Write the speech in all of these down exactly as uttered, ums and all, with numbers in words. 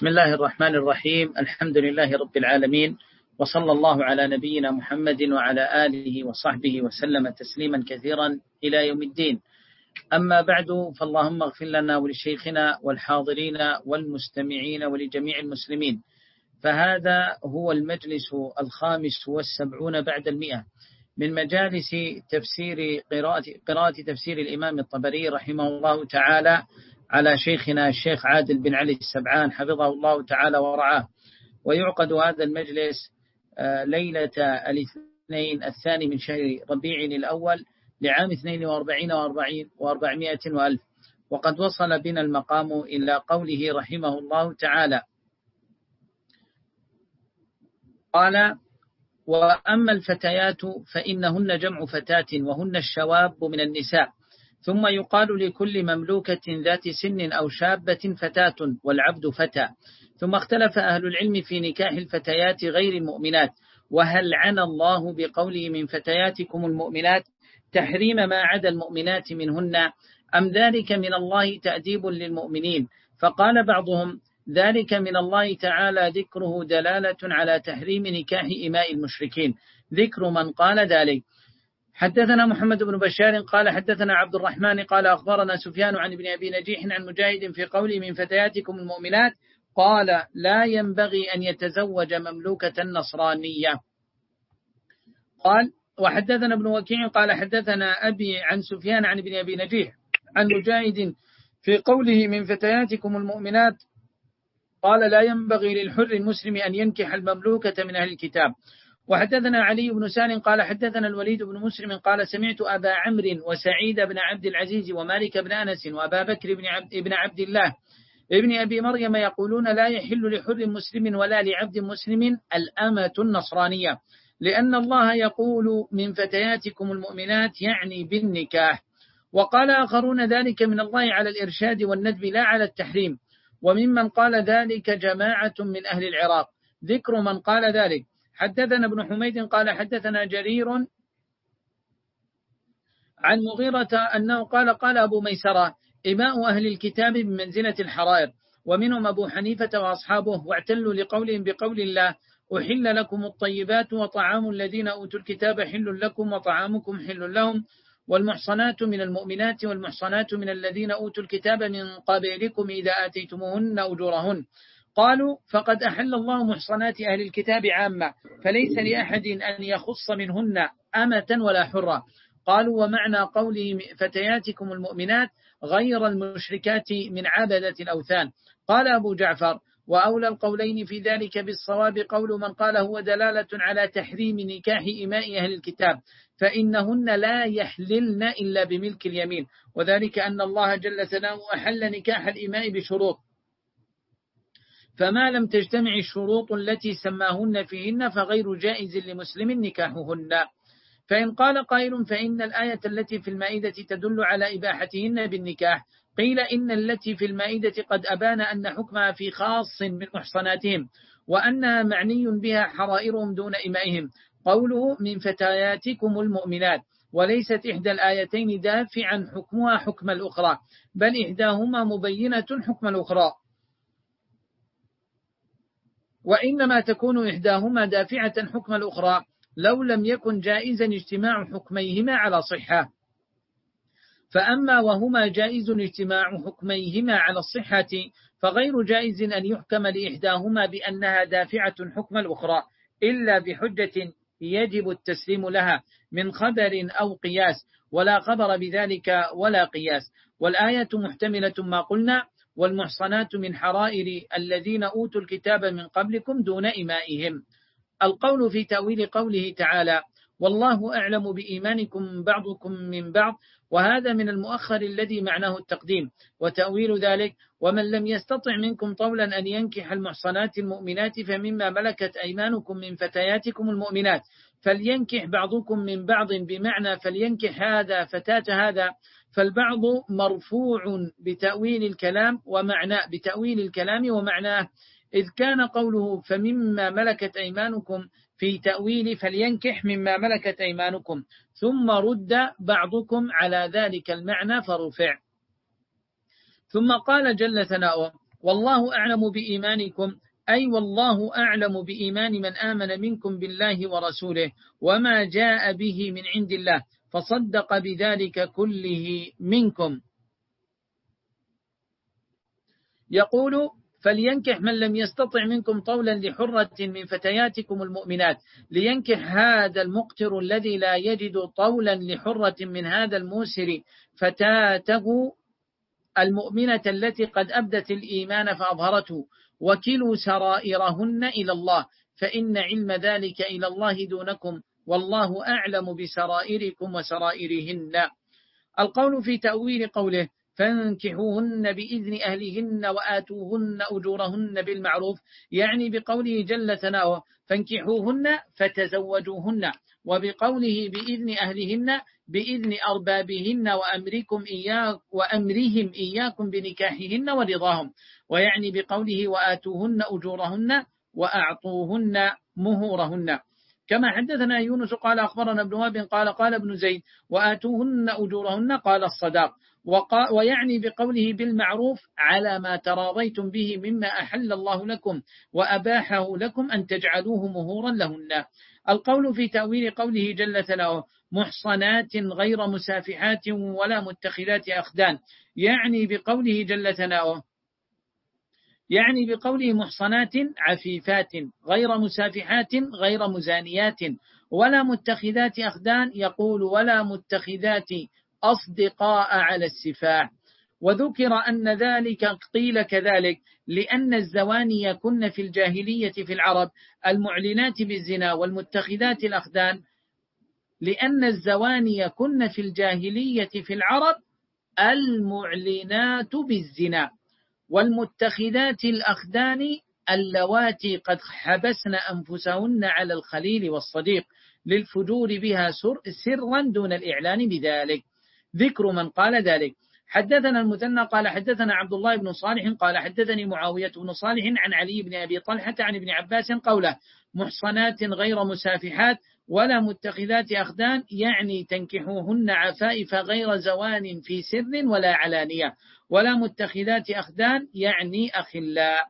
بسم الله الرحمن الرحيم. الحمد لله رب العالمين، وصلى الله على نبينا محمد وعلى آله وصحبه وسلم تسليما كثيرا إلى يوم الدين. أما بعد، فاللهم اغفر لنا ولشيخنا والحاضرين والمستمعين ولجميع المسلمين. فهذا هو المجلس الخامس والسبعون بعد المئة من مجالس تفسير قراءة, قراءة تفسير الإمام الطبري رحمه الله تعالى على شيخنا الشيخ عادل بن علي السبعان حفظه الله تعالى ورعاه. ويعقد هذا المجلس ليلة الاثنين الثاني من شهر ربيع الأول لعام اثنين واربعين واربعمائة وألف. وقد وصل بنا المقام إلى قوله رحمه الله تعالى: قال: وأما الفتيات فإنهن جمع فتاة وهن الشواب من النساء، ثم يقال لكل مملوكة ذات سن أو شابة فتاة، والعبد فتى. ثم اختلف أهل العلم في نكاح الفتيات غير المؤمنات، وهل عنى الله بقوله من فتياتكم المؤمنات تحريم ما عدا المؤمنات منهن، أم ذلك من الله تأديب للمؤمنين؟ فقال بعضهم: ذلك من الله تعالى ذكره دلالة على تحريم نكاح إماء المشركين. ذكر من قال ذلك. حدثنا محمد بن بشار قال حدثنا عبد الرحمن قال أخبرنا سفيان عن ابن أبي نجيح عن مجاهد في قوله من فتياتكم المؤمنات، قال: لا ينبغي أن يتزوج مملوكة نصرانية. قال: وحدثنا ابن وكيع قال حدثنا أبي عن سفيان عن ابن أبي نجيح عن مجاهد في قوله من فتياتكم المؤمنات، قال: لا ينبغي للحر المسلم أن ينكح المملوكة من أهل الكتاب. وحدثنا علي بن سالم قال حدثنا الوليد بن مسلم قال سمعت أبا عمرو وسعيد بن عبد العزيز ومالك بن أنس وأبا بكر بن عبد, بن عبد الله ابن أبي مريم يقولون: لا يحل لحر مسلم ولا لعبد مسلم الأمة النصرانية، لأن الله يقول من فتياتكم المؤمنات يعني بالنكاح. وقال آخرون: ذلك من الله على الإرشاد والندب لا على التحريم. وممن قال ذلك جماعة من أهل العراق. ذكر من قال ذلك: حدثنا ابن حميد قال حدثنا جرير عن مغيرة أنه قال قال أبو ميسرة: إماء أهل الكتاب بمنزلة الحرائر، ومنهم أبو حنيفة وأصحابه، واعتلوا لقولهم بقول الله: أحل لكم الطيبات وطعام الذين أوتوا الكتاب حل لكم وطعامكم حل لهم، والمحصنات من المؤمنات والمحصنات من الذين أوتوا الكتاب من قبلكم إذا آتيتموهن أجورهن. قالوا: فقد أحل الله محصنات أهل الكتاب عامة، فليس لأحد أن يخص منهن أمة ولا حرة. قالوا: ومعنى قوله فتياتكم المؤمنات غير المشركات من عبدة الأوثان. قال أبو جعفر: وأولى القولين في ذلك بالصواب قول من قال هو دلالة على تحريم نكاح إماء أهل الكتاب، فإنهن لا يحللن إلا بملك اليمين، وذلك أن الله جل ثناؤه أحل نكاح الإماء بشروط، فما لم تجتمع الشروط التي سماهن فيهن فغير جائز لمسلم نكاحهن. فإن قال قائل: فإن الآية التي في المائدة تدل على إباحتهن بالنكاح، قيل إن التي في المائدة قد أبان أن حكمها في خاص من محصناتهم، وأنها معني بها حرائرهم دون إمائهم، قوله من فتياتكم المؤمنات، وليست إحدى الآيتين دافعا حكمها حكم الأخرى، بل إحداهما مبينة حكم الأخرى، وإنما تكون إحداهما دافعة حكم الأخرى لو لم يكن جائزا اجتماع حكميهما على صحة. فأما وهما جائز اجتماع حكميهما على الصحة، فغير جائز أن يحكم لإحداهما بأنها دافعة حكم الأخرى إلا بحجة يجب التسليم لها من خبر أو قياس، ولا خبر بذلك ولا قياس. والآية محتملة ما قلنا: والمحصنات من حرائر الذين أوتوا الكتاب من قبلكم دون إمائهم. القول في تأويل قوله تعالى: والله أعلم بإيمانكم بعضكم من بعض، وهذا من المؤخر الذي معناه التقديم. وتأويل ذلك: ومن لم يستطع منكم طولا أن ينكح المحصنات المؤمنات فمما ملكت أيمانكم من فتياتكم المؤمنات، فلينكح بعضكم من بعض، بمعنى فلينكح هذا فتاة هذا. فالبعض مرفوع بتأويل الكلام ومعناه بتأويل الكلام ومعناه، إذ كان قوله فمما ملكت أيمانكم في تأويل فلينكح مما ملكت أيمانكم، ثم رد بعضكم على ذلك المعنى فرفع. ثم قال جل ثناؤه: والله أعلم بإيمانكم، أي والله أعلم بإيمان من آمن منكم بالله ورسوله وما جاء به من عند الله فصدق بذلك كله منكم. يقول فلينكح من لم يستطع منكم طولا لحرة من فتياتكم المؤمنات، لينكح هذا المقتر الذي لا يجد طولا لحرة من هذا الموسر فتاته المؤمنة التي قد أبدت الإيمان فأظهرته، وكلوا سرائرهن إلى الله، فإن علم ذلك إلى الله دونكم، والله أعلم بسرائركم وسرائرهن. القول في تأويل قوله فانكحوهن بإذن أهلهن وآتوهن أجورهن بالمعروف، يعني بقوله جل ثناؤه فانكحوهن فتزوجوهن، وبقوله بإذن أهلهن بإذن أربابهن وأمركم إياك وأمرهم إياكم بنكاحهن ورضاهم، ويعني بقوله وآتوهن أجورهن وأعطوهن مهورهن. كما حدثنا يونس قال أخبرنا ابن وهب قال قال ابن زيد وآتوهن أجورهن قال الصداق، ويعني بقوله بالمعروف على ما تراضيتم به مما أحل الله لكم وأباحه لكم أن تجعلوه مهورا لهن. القول في تأويل قوله جل ثناؤه محصنات غير مسافحات ولا متخذات أخدان، يعني بقوله جل ثناؤه يعني بقوله محصنات عفيفات غير مسافحات غير مزانيات ولا متخذات أخدان، يقول ولا متخذات أصدقاء على السفاح. وذكر أن ذلك قيل كذلك لأن الزواني يكن في الجاهلية في العرب المعلنات بالزنا، والمتخذات الأخدان لأن الزواني يكن في الجاهلية في العرب المعلنات بالزنا، والمتخذات الأخدان اللواتي قد حبسن أنفسهن على الخليل والصديق للفجور بها سرا دون الإعلان بذلك. ذكر من قال ذلك. حدثنا المثنى قال حدثنا عبد الله بن صالح قال حدثني معاوية بن صالح عن علي بن أبي طلحة عن ابن عباس قوله محصنات غير مسافحات ولا متخذات أخدان، يعني تنكحوهن عفائف غير زوان في سر ولا علانية، ولا متخذات أخدان يعني أخلاء.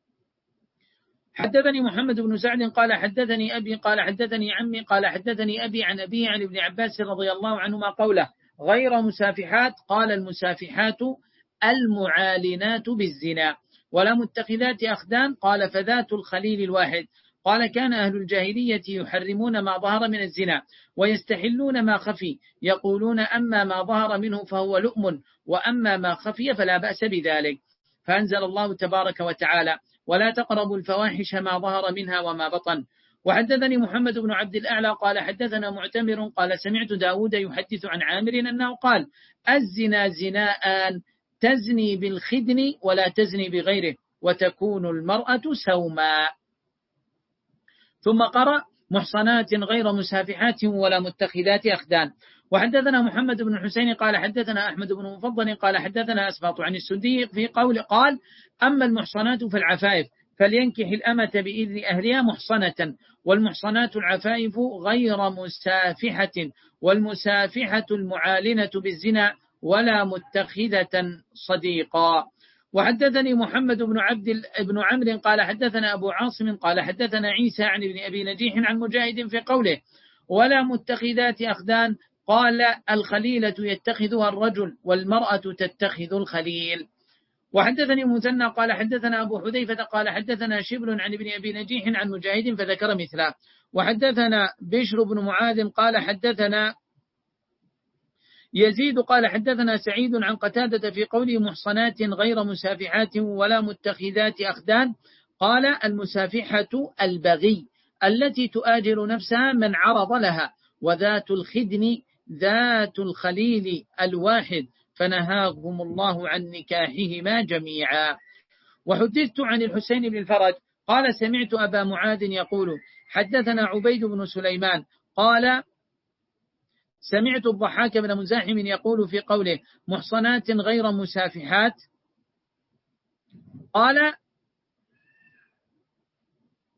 حدثني محمد بن سعد قال حدثني أبي قال حدثني عمي قال حدثني أبي عن أبيه عن ابن عباس رضي الله عنهما قوله غير مسافحات، قال المسافحات المعالنات بالزنا، ولا متخذات أخدان قال فذات الخليل الواحد. قال كان أهل الجاهلية يحرمون ما ظهر من الزنا ويستحلون ما خفي، يقولون أما ما ظهر منه فهو لؤم وأما ما خفي فلا بأس بذلك. فأنزل الله تبارك وتعالى ولا تقربوا الفواحش ما ظهر منها وما بطن. وحدثني محمد بن عبد الأعلى قال حدثنا معتمر قال سمعت داود يحدث عن عامر أنه قال الزنا زناءان، تزني بالخدن ولا تزني بغيره، وتكون المرأة سوما. ثم قرأ محصنات غير مسافحات ولا متخذات أخدان. وحدثنا محمد بن الحسين قال حدثنا أحمد بن مفضل قال حدثنا أسباط عن السدي في قول قال أما المحصنات فالعفائف فلينكح الأمة بإذن أهلها محصنة، والمحصنات العفائف غير مسافحة، والمسافحة المعالنة بالزنا ولا متخذة صديقا. وحدثني محمد بن عبد بن عمرو قال حدثنا أبو عاصم قال حدثنا عيسى عن ابن أبي نجيح عن مجاهد في قوله ولا متخذات أخدان، قال الخليلة يتخذها الرجل والمرأة تتخذ الخليل. وحدثني مثنى قال حدثنا أبو حذيفة قال حدثنا شبل عن ابن أبي نجيح عن مجاهد فذكر مثله. وحدثنا بشر بن معاذ قال حدثنا يزيد قال حدثنا سعيد عن قتادة في قوله محصنات غير مسافحات ولا متخذات أخدان، قال المسافحة البغي التي تؤاجر نفسها من عرض لها، وذات الخدن ذات الخليل الواحد، فنهاهم الله عن نكاحهما جميعا. وحدثت عن الحسين بن الفرج قال سمعت أبا معاذ يقول حدثنا عبيد بن سليمان قال سمعت الضحاك بن مزاحم يقول في قوله محصنات غير مسافحات، قال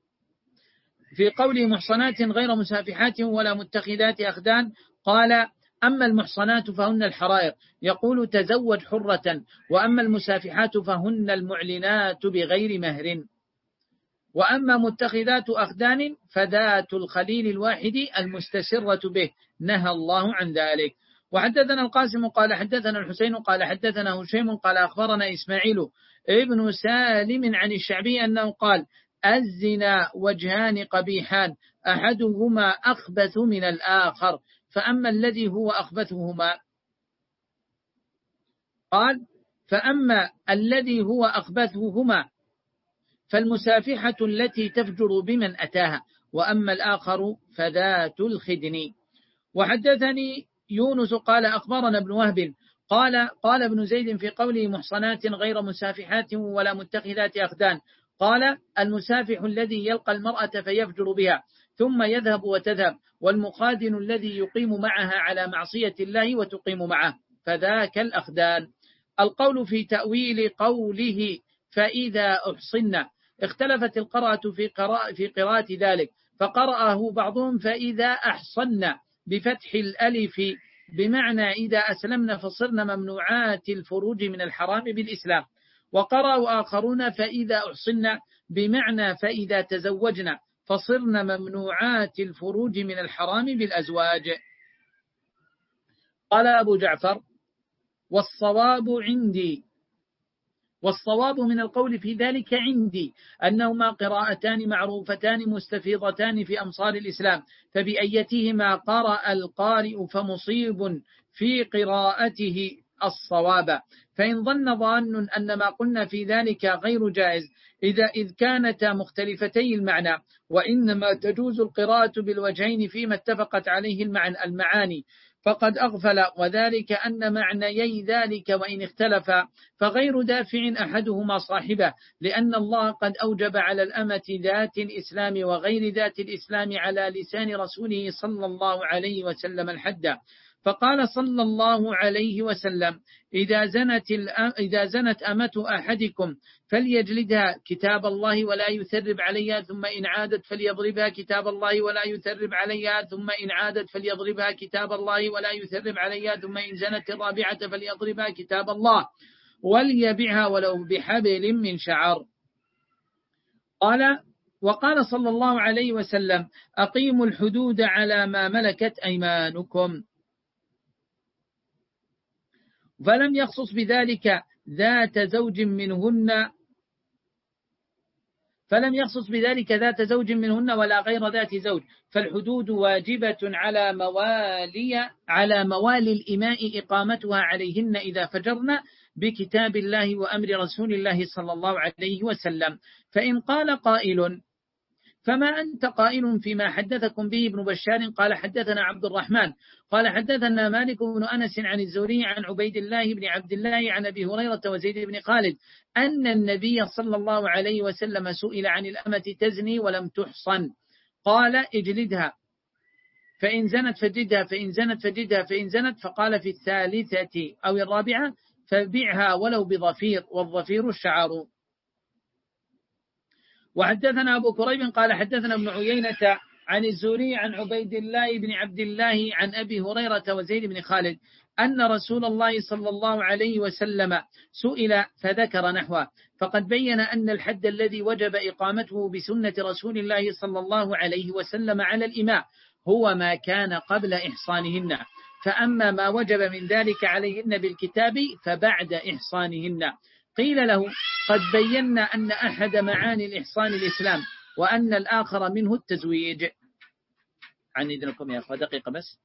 في قوله محصنات غير مسافحات ولا متخذات أخدان، قال أما المحصنات فهن الحرائر، يقول تزوج حرة. وأما المسافحات فهن المعلنات بغير مهر. وأما متخذات أخدان فذات الخليل الواحد المستسرة به، نهى الله عن ذلك. وحدثنا القاسم قال حدثنا الحسين قال حدثنا هشيم قال أخبرنا إسماعيل ابن سالم عن الشعبي أنه قال الزنا وجهان قبيحان أحدهما أخبث من الآخر، فأما الذي هو أخبثهما قال فأما الذي هو أخبثهما فالمسافحة التي تفجر بمن أتاها، وأما الآخر فذات الخدن. وحدثني يونس قال أخبرنا ابن وهب قال قال ابن زيد في قوله محصنات غير مسافحات ولا متخذات أخدان، قال المسافح الذي يلقى المرأة فيفجر بها ثم يذهب وتذهب، والمخادن الذي يقيم معها على معصية الله وتقيم معه، فذاك الأخدان. القول في تأويل قوله فإذا أحصن، اختلفت القراءة في قراءة في قراءة ذلك، فقرأه بعضهم فإذا أحصن بفتح الألف بمعنى إذا أسلمن فصرن ممنوعات الفروج من الحرام بالإسلام، وقرأوا آخرون فإذا أحصن بمعنى فإذا تزوجن فصرن ممنوعات الفروج من الحرام بالأزواج. قال أبو جعفر والصواب عندي، والصواب من القول في ذلك عندي أنهما قراءتان معروفتان مستفيضتان في أمصار الإسلام، فبأيتهما قرأ القارئ فمصيب في قراءته الصواب. فإن ظن ظان أن ما قلنا في ذلك غير جائز إذا إذ كانتا مختلفتي المعنى، وإنما تجوز القراءة بالوجهين فيما اتفقت عليه المعاني، فقد أغفل، وذلك أن معنيي ذلك وإن اختلفا فغير دافع أحدهما صاحبه، لأن الله قد أوجب على الأمة ذات الإسلام وغير ذات الإسلام على لسان رسوله صلى الله عليه وسلم الحد، فقال صلى الله عليه وسلم إذا زنت, إذا زنت أمة أحدكم فليجلدها كتاب الله ولا يثرب عليها، ثم إن عادت فليضربها كتاب الله ولا يثرب عليها، ثم إن عادت فليضربها كتاب الله ولا يثرب عليها، ثم إن زنت الرابعة فليضربها كتاب الله وليبعها ولو بحبل من شعر. قال وقال صلى الله عليه وسلم أقيموا الحدود على ما ملكت أيمانكم، فلم يخصص بذلك ذات زوج منهن فلم يخصص بذلك ذات زوج منهن ولا غير ذات زوج، فالحدود واجبة على موالي على موالي الإماء إقامتها عليهن إذا فجرن بكتاب الله وأمر رسول الله صلى الله عليه وسلم. فإن قال قائل فما أنت قائل فيما حدثكم به ابن بشار قال حدثنا عبد الرحمن قال حدثنا مالك بن أنس عن الزهري عن عبيد الله بن عبد الله عن أبي هريرة وزيد بن خالد أن النبي صلى الله عليه وسلم سئل عن الأمة تزني ولم تحصن، قال اجلدها فإن زنت فجدها فإن زنت فجدها فإن زنت، فقال في الثالثة أو الرابعة فبيعها ولو بظفير، والظفير الشعر. وحدثنا أبو كريب قال حدثنا ابن عيينة عن الزهري عن عبيد الله بن عبد الله عن أبي هريرة وزيد بن خالد أن رسول الله صلى الله عليه وسلم سئل فذكر نحوه، فقد بين أن الحد الذي وجب إقامته بسنة رسول الله صلى الله عليه وسلم على الإماء هو ما كان قبل إحصانهن، فأما ما وجب من ذلك عليهن بالكتاب فبعد إحصانهن. قيل له قد بينا أن أحد معاني الإحصان الإسلام وأن الآخر منه التزويج. عن إذنكم يا أخوة دقيقة بس.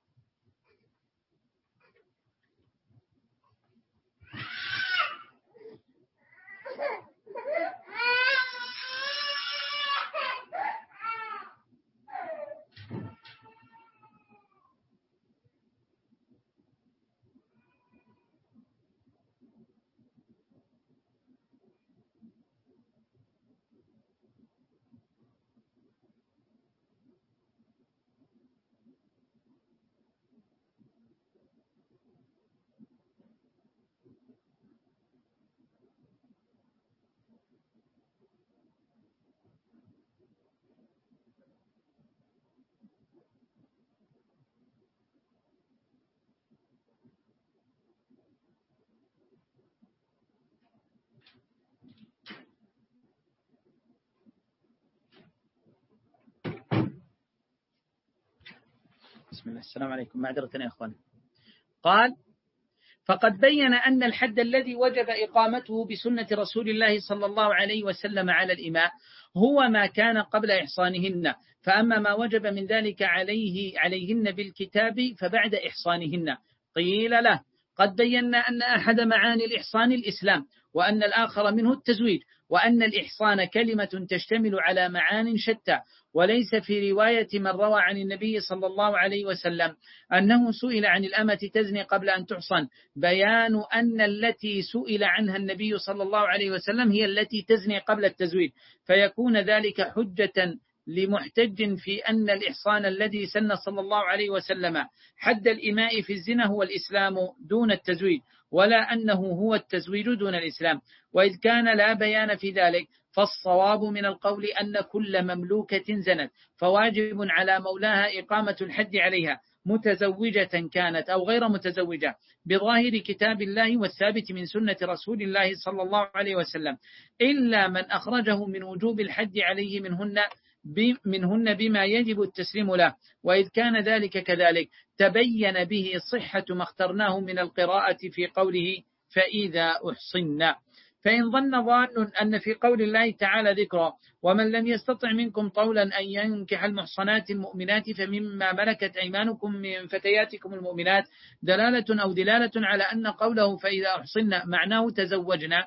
بسم الله. السلام عليكم، معذرة يا أخوان. قال: فقد بين أن الحد الذي وجب إقامته بسنة رسول الله صلى الله عليه وسلم على الإماء هو ما كان قبل إحصانهن، فأما ما وجب من ذلك عليه عليهن بالكتاب فبعد إحصانهن. قيل له: قد بينا أن أحد معاني الإحصان الإسلام، وأن الآخر منه التزويج، وأن الإحصان كلمة تشتمل على معان شتى، وليس في رواية من روى عن النبي صلى الله عليه وسلم أنه سئل عن الأمة تزني قبل أن تحصن بيان أن التي سئل عنها النبي صلى الله عليه وسلم هي التي تزني قبل التزويج، فيكون ذلك حجة لمحتج في أن الإحصان الذي سن صلى الله عليه وسلم حد الإماء في الزنا هو الإسلام دون التزويج، ولا أنه هو التزويج دون الإسلام. وإذ كان لا بيان في ذلك، فالصواب من القول أن كل مملوكة زنت فواجب على مولاها إقامة الحد عليها، متزوجة كانت أو غير متزوجة، بظاهر كتاب الله والثابت من سنة رسول الله صلى الله عليه وسلم، إلا من أخرجه من وجوب الحد عليه منهن منهن بما يجب التسليم له. وإذ كان ذلك كذلك تبين به صحة ما اخترناه من القراءة في قوله: فإذا أحصن. فإن ظن ظان أن في قول الله تعالى ذكره: ومن لم يستطع منكم طولا أن ينكح المحصنات المؤمنات فمما ملكت أيمانكم من فتياتكم المؤمنات، دلالة أو دلالة على أن قوله فإذا أحصن معناه تزوجنا،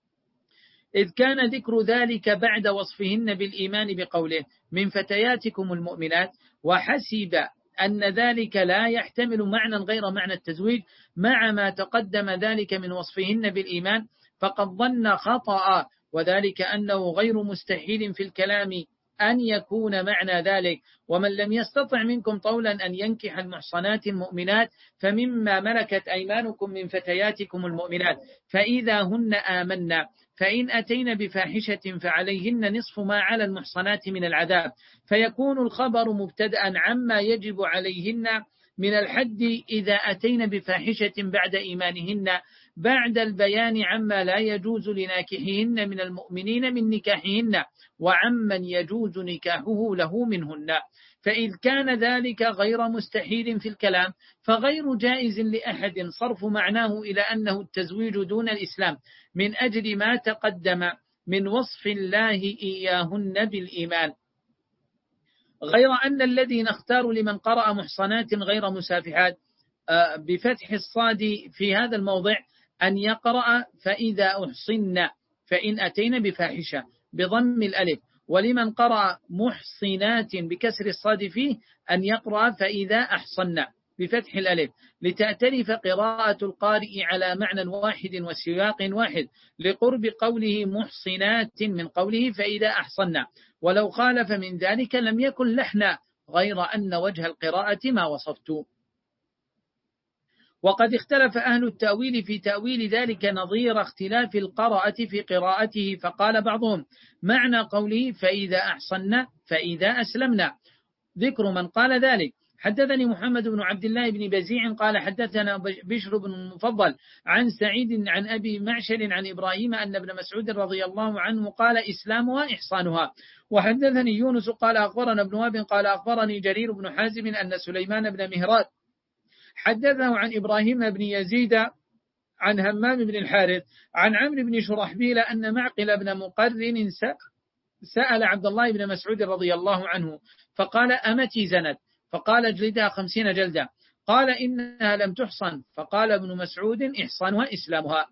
إذ كان ذكر ذلك بعد وصفهن بالإيمان بقوله من فتياتكم المؤمنات، وحسب أن ذلك لا يحتمل معنى غير معنى التزويج مع ما تقدم ذلك من وصفهن بالإيمان، فقد ظن خطأ، وذلك أنه غير مستحيل في الكلام أن يكون معنى ذلك: ومن لم يستطع منكم طولا أن ينكح المحصنات المؤمنات فمما ملكت أيمانكم من فتياتكم المؤمنات فإذا هن آمنا فإن أتين بفاحشة فعليهن نصف ما على المحصنات من العذاب، فيكون الخبر مبتدأ عما يجب عليهن من الحد إذا أتين بفاحشة بعد إيمانهن، بعد البيان عما لا يجوز لناكحهن من المؤمنين من نكاحهن، وعمن يجوز نكاحه له منهن. فإذ كان ذلك غير مستحيل في الكلام، فغير جائز لأحد صرف معناه إلى أنه التزويج دون الإسلام، من أجل ما تقدم من وصف الله إياهن بالإيمان. غير أن الذي نختار لمن قرأ محصنات غير مسافحات بفتح الصاد في هذا الموضع أن يقرأ فإذا أحصن فإن أتين بفاحشة بضم الألف، ولمن قرأ محصنات بكسر الصاد فيه أن يقرأ فإذا أحصن بفتح الألف، لتأتلف قراءة القارئ على معنى واحد وسياق واحد، لقرب قوله محصنات من قوله فإذا أحصن، ولو خالف من ذلك لم يكن لحنا، غير أن وجه القراءة ما وصفت. وقد اختلف أهل التأويل في تأويل ذلك نظير اختلاف القراءة في قراءته، فقال بعضهم معنى قوله فإذا أحصن فإذا أسلمنا. ذكر من قال ذلك: حدثني محمد بن عبد الله بن بزيع قال حدثنا بشر بن المفضل عن سعيد عن أبي معشر عن إبراهيم أن ابن مسعود رضي الله عنه قال إسلامها إحصانها. وحدثني يونس قال أخبرنا ابن وهب قال أخبرني جرير بن حازم أن سليمان بن مهران حدثه عن إبراهيم بن يزيد عن همام بن الحارث عن عمرو بن شرحبيل أن معقل بن مقرن سأل عبد الله بن مسعود رضي الله عنه فقال أمتي زنت؟ فقال اجلدها خمسين جلدة. قال إنها لم تحصن. فقال ابن مسعود إحصانها إسلامها.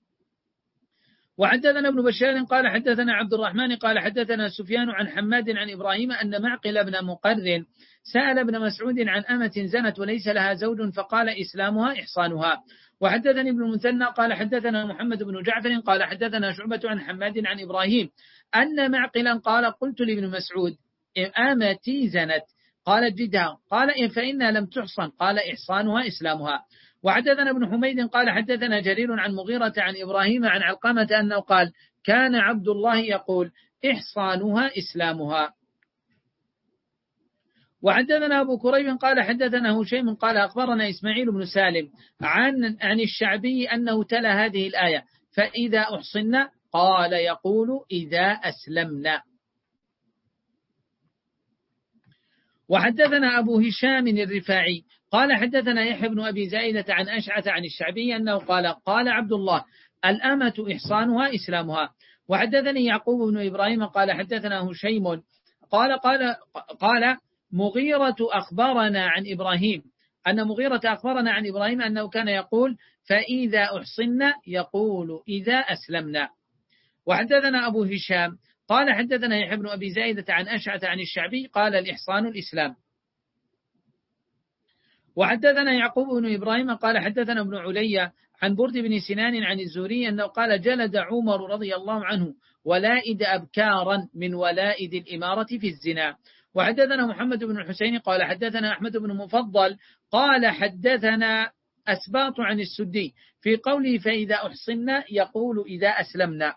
وحدثنا ابن بشار قال حدثنا عبد الرحمن قال حدثنا سفيان عن حماد عن إبراهيم أن معقل بن مقرن سأل ابن مسعود عن أمة زنت وليس لها زوج فقال إسلامها إحصانها. وحدثني ابن المثنى قال حدثنا محمد بن جعفر قال حدثنا شعبة عن حماد عن إبراهيم أن معقلا قال قلت لابن مسعود أمتي زنت؟ قال جدها. قال فإنها لم تحصن. قال إحصانها إسلامها. وحدثنا ابن حميد قال حدثنا جرير عن مغيرة عن إبراهيم عن علقمة أنه قال كان عبد الله يقول إحصانها إسلامها. وحدثنا أبو كريب قال حدثنا هشيم قال أخبرنا إسماعيل بن سالم عن عن الشعبي أنه تلا هذه الآية فإذا أحصنا قال يقول إذا أسلمنا. وحدثنا أبو هشام الرفاعي قال حدثنا يحيى بن أبي زائدة عن أشعث عن الشعبي أنه قال قال عبد الله الأمة إحصانها إسلامها. وحدثني يعقوب بن إبراهيم قال حدثنا هشيم قال قال قال مغيرة أخبرنا عن إبراهيم أن مغيرة أخبرنا عن إبراهيم أنه كان يقول فإذا أحصنا يقول إذا أسلمنا. وحدثنا أبو هشام قال حدثنا يحيى بن أبي زائدة عن أشعث عن الشعبي قال الإحصان الإسلام. وحدثنا يعقوب بن إبراهيم قال حدثنا ابن علي عن برد بن سنان عن الزهري أنه قال جلد عمر رضي الله عنه ولائد أبكارا من ولائد الإمارة في الزنا. وحدثنا محمد بن الحسين قال حدثنا أحمد بن مفضل قال حدثنا أسباط عن السدي في قوله فإذا أحصنا يقول إذا أسلمنا.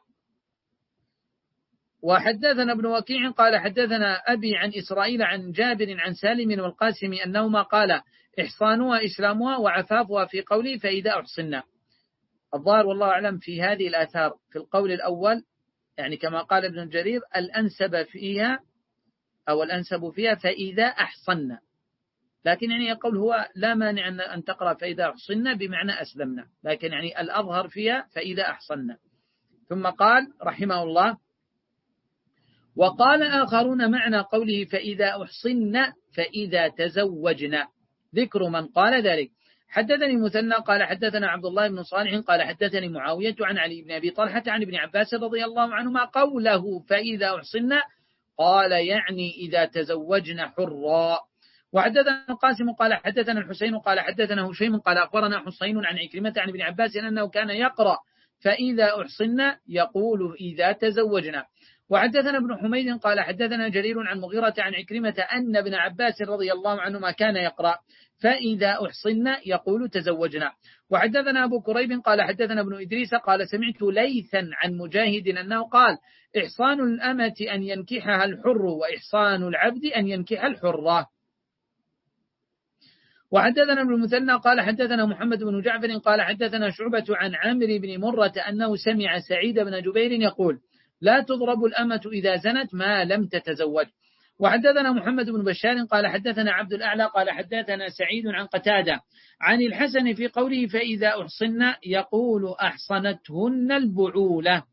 وحدثنا ابن وكيع قال حدثنا أبي عن إسرائيل عن جابر عن سالم والقاسم أنهما قال إحصانها إسلامها وعفافها في قوله فإذا أحصنا. الظاهر والله أعلم في هذه الآثار في القول الأول يعني كما قال ابن جرير الأنسب فيها أو الأنسب فيها فإذا أحصنا، لكن يعني يقول هو لا مانع أن تقرأ فإذا أحصنا بمعنى أسلمنا، لكن يعني الأظهر فيها فإذا أحصنا. ثم قال رحمه الله وقال آخرون معنى قوله فإذا أحصنا فإذا تزوجنا ذكر من قال ذلك. حدثني مثنى قال حدثنا عبد الله بن صالح قال حدثني معاوية عن علي بن أبي طلحة عن ابن عباس رضي الله عنهما قوله فإذا أحصنا قال يعني إذا تزوجنا حرا. وحدثنا القاسم قال حدثنا الحسين قال حدثنا هشيم قال أخبرنا حسين عن عكرمة عن ابن عباس أنه كان يقرأ فإذا أحصنا يقول إذا تزوجنا. وحدثنا ابن حميد قال حدثنا جرير عن مغيرة عن عكرمة أن ابن عباس رضي الله عنهما كان يقرأ فإذا أحصنا يقول تزوجنا. وحدثنا أبو كريب قال حدثنا ابن إدريس قال سمعت ليثا عن مجاهد أنه قال إحصان الأمة أن ينكحها الحر وإحصان العبد أن ينكح الحرة. وحدثنا ابن المثنى قال حدثنا محمد بن جعفر قال حدثنا شعبة عن عامر بن مرة أنه سمع سعيد بن جبير يقول لا تضرب الأمة إذا زنت ما لم تتزوج. وحدثنا محمد بن بشار قال حدثنا عبد الأعلى قال حدثنا سعيد عن قتادة عن الحسن في قوله فإذا أحصن يقول أحصنتهن البعولة.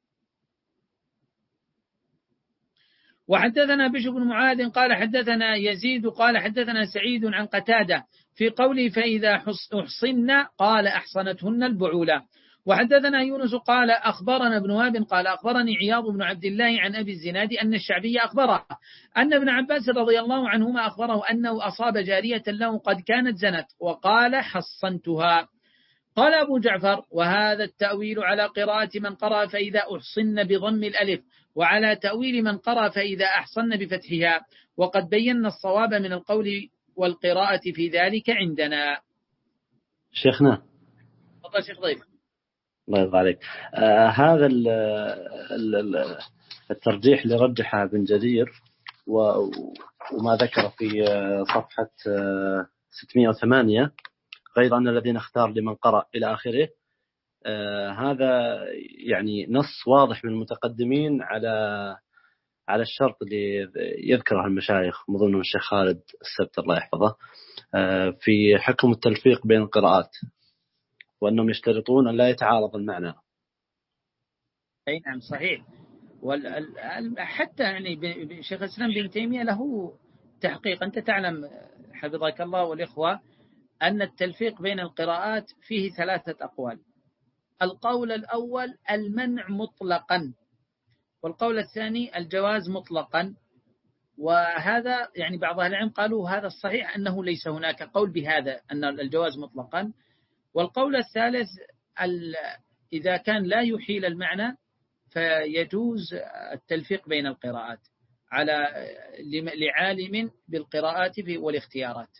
وحدثنا بشر بن معاذ قال حدثنا يزيد قال حدثنا سعيد عن قتادة في قوله فإذا أحصن قال أحصنتهن البعولة. وحدثنا يونس قال أخبرنا ابن وهب قال أخبرني عياض بن عبد الله عن أبي الزناد أن الشعبي أخبره أن ابن عباس رضي الله عنهما أخبره أنه أصاب جارية له قد كانت زنت وقال حصنتها. قال أبو جعفر وهذا التأويل على قراءة من قرأ فإذا أحصن بضم الألف وعلى تأويل من قرأ فإذا أحصن بفتحها، وقد بينا الصواب من القول والقراءة في ذلك عندنا. شيخنا تفضل شيخ ضيف. الله يرضى عليك. آه هذا ال ال الترجيح اللي رجحه ابن جرير وما ذكر في صفحة ستمائة وثمانية غير أن الذين اختار لمن قرأ إلى آخره، آه هذا يعني نص واضح من المتقدمين على على الشرط اللي يذكره المشايخ مظن الشيخ خالد السبت الله يحفظه آه في حكم التلفيق بين القراءات، وأنهم يشترطون أن لا يتعارض المعنى. أي نعم صحيح. حتى يعني شيخ الإسلام بن تيمية له تحقيق. أنت تعلم حفظك الله والإخوة أن التلفيق بين القراءات فيه ثلاثة أقوال. القول الأول المنع مطلقا، والقول الثاني الجواز مطلقا، وهذا يعني بعض أهل العلم قالوا هذا الصحيح أنه ليس هناك قول بهذا أن الجواز مطلقا. والقول الثالث إذا كان لا يحيل المعنى فيجوز التلفيق بين القراءات على لعالم بالقراءات والاختيارات.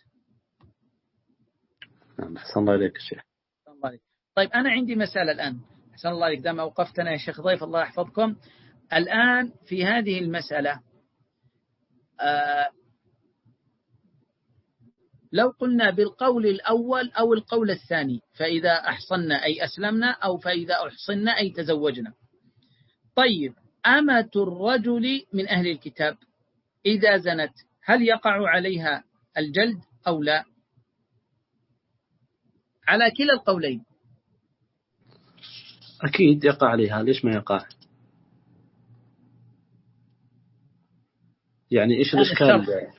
أحسن الله إليك شيخ. طيب أنا عندي مسألة الآن، أحسن الله إليك دام أوقفتنا يا شيخ ضيف الله يحفظكم. الآن في هذه المسألة آه لو قلنا بالقول الأول أو القول الثاني فإذا أحصنا أي أسلمنا أو فإذا أحصنا أي تزوجنا. طيب أمة الرجل من أهل الكتاب إذا زنت هل يقع عليها الجلد أو لا؟ على كلا القولين. أكيد يقع عليها، ليش ما يقع؟ يعني إيش الإشكال؟ الشرط,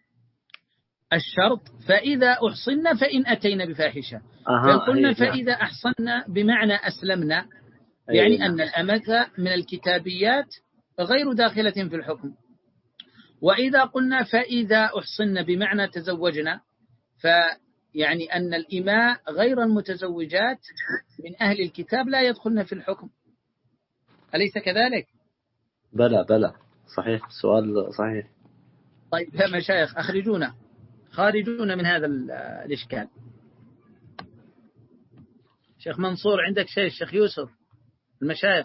الشرط فإذا أحصن فإن أتينا بفاحشة. فإن قلنا فإذا أحصن بمعنى أسلمنا، يعني أن الأمة من الكتابيات غير داخلة في الحكم. وإذا قلنا فإذا أحصن بمعنى تزوجنا، فيعني أن الإماء غير المتزوجات من أهل الكتاب لا يدخلن في الحكم، أليس كذلك؟ بلى بلى، صحيح، سؤال صحيح. طيب يا مشايخ أخرجونا خارجونا من هذا الإشكال. شيخ منصور عندك شيء؟ شيخ يوسف، المشايخ.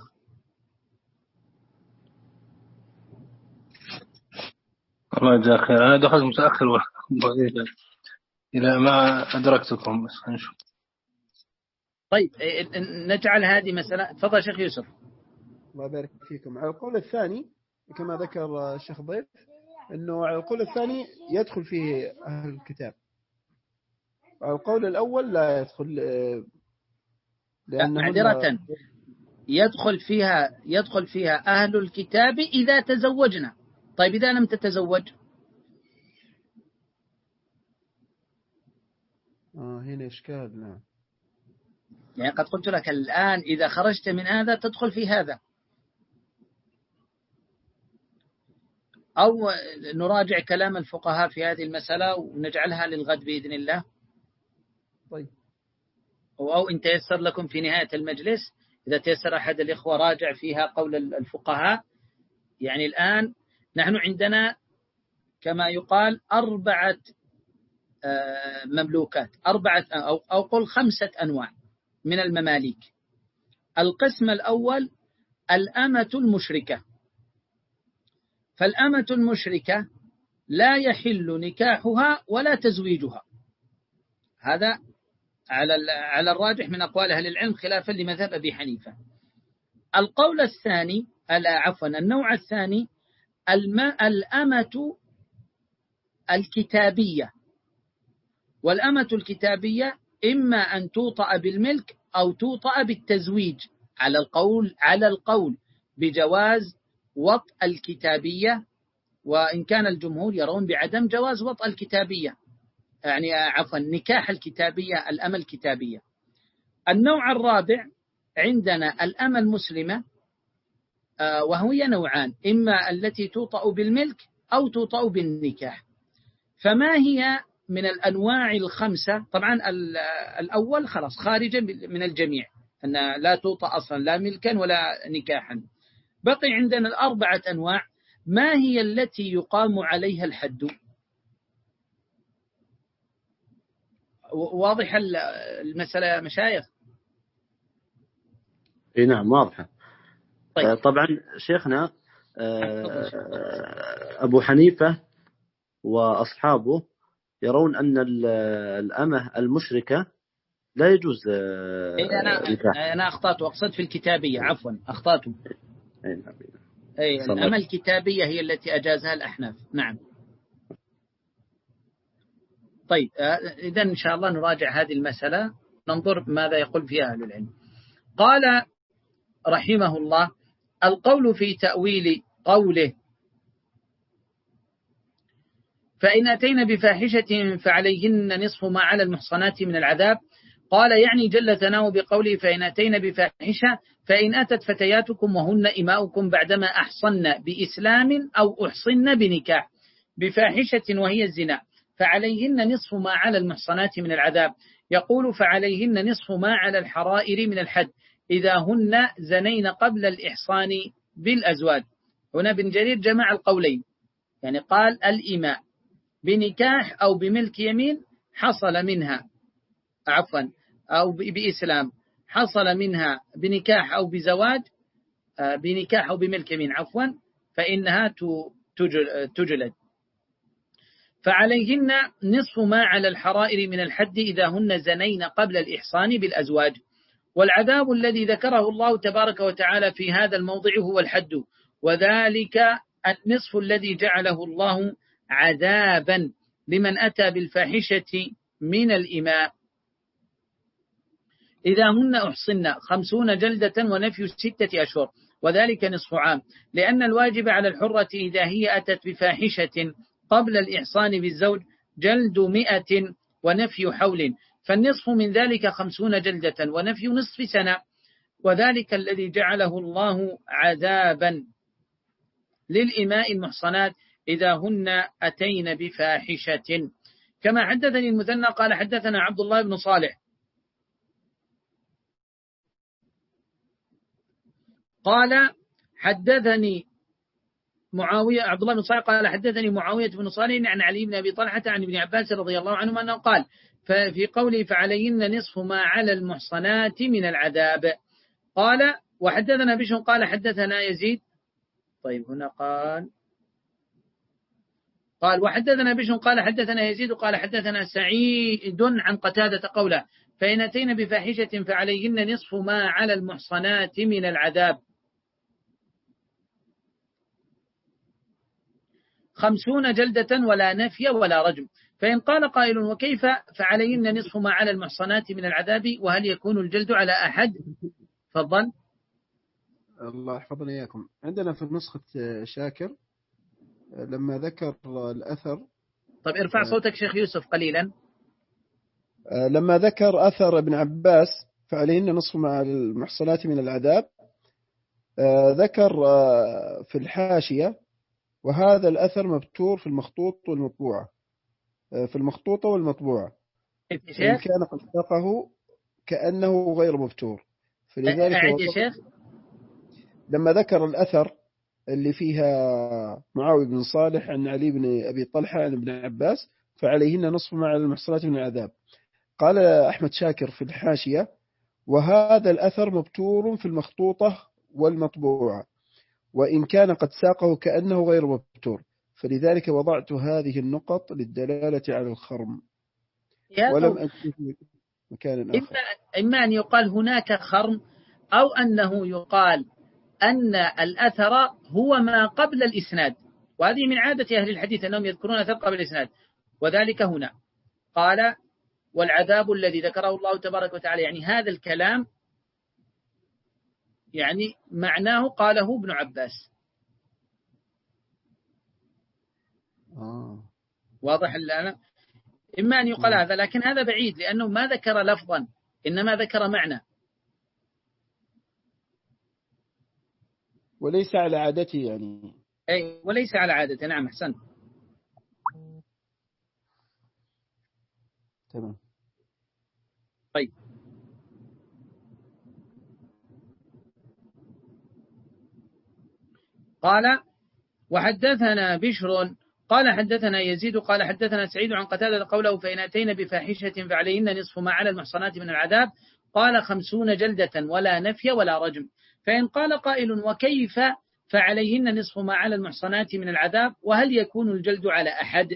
الله يجزاك خير. أنا دخلت متأخر وبغيت إلى ما أدركتكم، بس نشوف. طيب نجعل هذه مسألة. تفضل شيخ يوسف. الله يبارك فيكم. على القول الثاني كما ذكر الشيخ ضيف، أنه على القول الثاني يدخل فيه أهل الكتاب، على القول الأول لا يدخل، لأنه معذرة يدخل فيها يدخل فيها أهل الكتاب إذا تزوجنا. طيب إذا لم تتزوج؟ آه هنا إشكال. نعم، يعني قد قلت لك الآن إذا خرجت من هذا تدخل في هذا. أو نراجع كلام الفقهاء في هذه المسألة ونجعلها للغد بإذن الله. طيب. أو إن تيسر لكم في نهاية المجلس، إذا تيسر أحد الإخوة راجع فيها قول الفقهاء. يعني الآن نحن عندنا كما يقال أربعة مملوكات، أربعة أو أو قل خمسة أنواع من المماليك. القسم الأول الأمة المشركة. فالأمة المشركة لا يحل نكاحها ولا تزويجها، هذا على على الراجح من أقوال أهل العلم خلافا لمذهب أبي حنيفة. القول الثاني ألا عفوا النوع الثاني الأمة الكتابية. والأمة الكتابية إما أن توطأ بالملك أو توطأ بالتزويج، على القول على القول بجواز وطأ الكتابية، وإن كان الجمهور يرون بعدم جواز وطأ الكتابية، يعني عفوا نكاح الكتابية، الأمة الكتابية. النوع الرابع عندنا الأمة المسلمة، وهي نوعان، إما التي توطأ بالملك أو توطأ بالنكاح. فما هي من الأنواع الخمسة؟ طبعا الأول خلاص خارجا من الجميع، أن لا توطأ أصلا لا ملكا ولا نكاحا. بقي عندنا الأربعة أنواع. ما هي التي يقام عليها الحد؟ واضح المسألة يا مشايخ؟ اي نعم واضحة. طيب. طبعا شيخنا أبو حنيفة وأصحابه يرون أن الأمة المشركة لا يجوز نكاح. أنا أخطأت وأقصد في الكتابية، عفوا أخطأت. أي الأمة الكتابية هي التي أجازها الأحناف. نعم. طيب إذا إن شاء الله نراجع هذه المسألة، ننظر ماذا يقول فيها أهل العلم. قال رحمه الله: القول في تأويل قوله فإن أتينا بفاحشة فعليهن نصف ما على المحصنات من العذاب. قال يعني جل ثناؤه بقوله فإن أتينا بفاحشة فإن أتت فتياتكم وهن إماؤكم بعدما أحصن بإسلام أو أحصن بنكاح بفاحشة وهي الزنا فعليهن نصف ما على المحصنات من العذاب. يقول فعليهن نصف ما على الحرائر من الحد إذا هن زنين قبل الإحصان بالأزواج. هنا بن جرير جمع القولين، يعني قال الإماء بنكاح أو بملك يمين حصل منها عفوا أو بإسلام حصل منها بنكاح أو بزواج بنكاح أو بملك يمين عفوا فإنها تجلد. فعليهن نصف ما على الحرائر من الحد إذا هن زنين قبل الإحصان بالأزواج. والعذاب الذي ذكره الله تبارك وتعالى في هذا الموضع هو الحد، وذلك النصف الذي جعله الله عذابا لمن أتى بالفاحشة من الإماء إذا هن أحصن خمسون جلدة ونفي ستة أشهر وذلك نصف عام، لأن الواجب على الحرة إذا هي أتت بفاحشة قبل الإحصان بالزوج جلد مئة ونفي حول، فالنصف من ذلك خمسون جلدة ونفي نصف سنة، وذلك الذي جعله الله عذابا للإماء المحصنات إذا هن أتين بفاحشة. كما حدثني المثنى قال حدثنا عبد الله بن صالح قال حدثني معاوية عبد الله بن صالح قال حدثني معاوية بن صالح عن علي بن أبي طلحة عن ابن عباس رضي الله عنهما أنه قال ففي قوله فعليهن نصف ما على المحصنات من العذاب. قال وحدثنا بشر قال حدثنا يزيد طيب هنا قال قال وحدثنا بشر قال حدثنا يزيد قال حدثنا سعيد عن قتادة قوله فإن أتينا بفاحشة فعليهن نصف ما على المحصنات من العذاب خمسون جلدة ولا نفي ولا رجم. فإن قال قائل وكيف فعليهن نصف ما على المحصنات من العذاب وهل يكون الجلد على أحد؟ تفضل. الله يحفظنا إياكم. عندنا في نسخة شاكر لما ذكر الأثر. طيب ارفع صوتك شيخ يوسف قليلا. لما ذكر أثر ابن عباس فعليهن نصف مع المحصنات من العذاب ذكر في الحاشية وهذا الأثر مبتور في المخطوط والمطبوعة في المخطوطة والمطبوعة إن كان قد ساقه كأنه غير مبتور. فلذلك يا شيخ لما ذكر الأثر اللي فيها معاوية بن صالح عن علي بن أبي طلحة عن ابن عباس فعليهن نصف مع المحصنات من العذاب، قال أحمد شاكر في الحاشية وهذا الأثر مبتور في المخطوطة والمطبوعة وإن كان قد ساقه كأنه غير مبتور، فلذلك وضعت هذه النقط للدلالة على الخرم ولم أجد مكان آخر. إما أن يقال هناك خرم أو أنه يقال أن الأثر هو ما قبل الإسناد، وهذه من عادة أهل الحديث أنهم يذكرون أثر قبل الإسناد، وذلك هنا قال والعذاب الذي ذكره الله تبارك وتعالى، يعني هذا الكلام يعني معناه قاله ابن عباس. آه. واضح الآن؟ إما أن يقال هذا لكن هذا بعيد لأنه ما ذكر لفظا إنما ذكر معنى وليس على عادته يعني. أي وليس على عادته. نعم أحسنت. تمام. طيب قال وحدثنا بشر قال حدثنا يزيد قال حدثنا سعيد عن قتادة قوله فإن أتينا بفاحشة فعليهن نصف ما على المحصنات من العذاب قال خمسون جلدة ولا نفي ولا رجم. فإن قال قائل وكيف فعليهن نصف ما على المحصنات من العذاب وهل يكون الجلد على أحد؟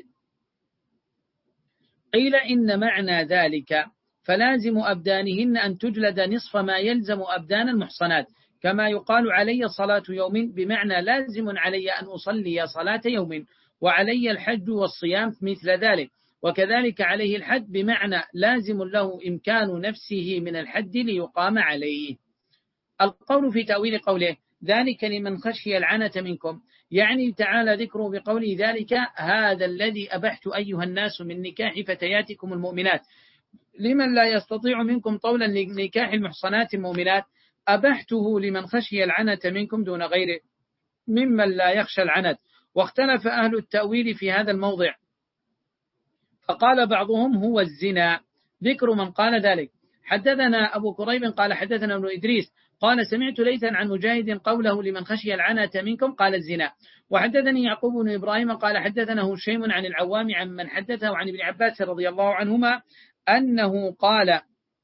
قيل إن معنى ذلك فلازم أبدانهن أن تجلد نصف ما يلزم أبدان المحصنات، كما يقال علي صلاة يوم بمعنى لازم علي أن أصلي صلاة يوم، وعلي الحج والصيام مثل ذلك، وكذلك عليه الحد بمعنى لازم له إمكان نفسه من الحد ليقام عليه. القول في تأويل قوله ذلك لمن خشي العنة منكم، يعني تعالى ذكره بقوله ذلك هذا الذي أبحت أيها الناس من نكاح فتياتكم المؤمنات لمن لا يستطيع منكم طولا لنكاح المحصنات المؤمنات، أبحته لمن خشي العنة منكم دون غيره ممن لا يخشى العنة. واختلف أهل التأويل في هذا الموضع، فقال بعضهم هو الزنا. ذكر من قال ذلك حدثنا أبو كريب قال حدثنا ابن إدريس قال سمعت ليثا عن مجاهد قوله لمن خشي العنة منكم قال الزنا. وحدثني يعقوب بن إبراهيم قال حدثنا هشيم عن العوام عن من حدثه عن ابن عباس رضي الله عنهما أنه قال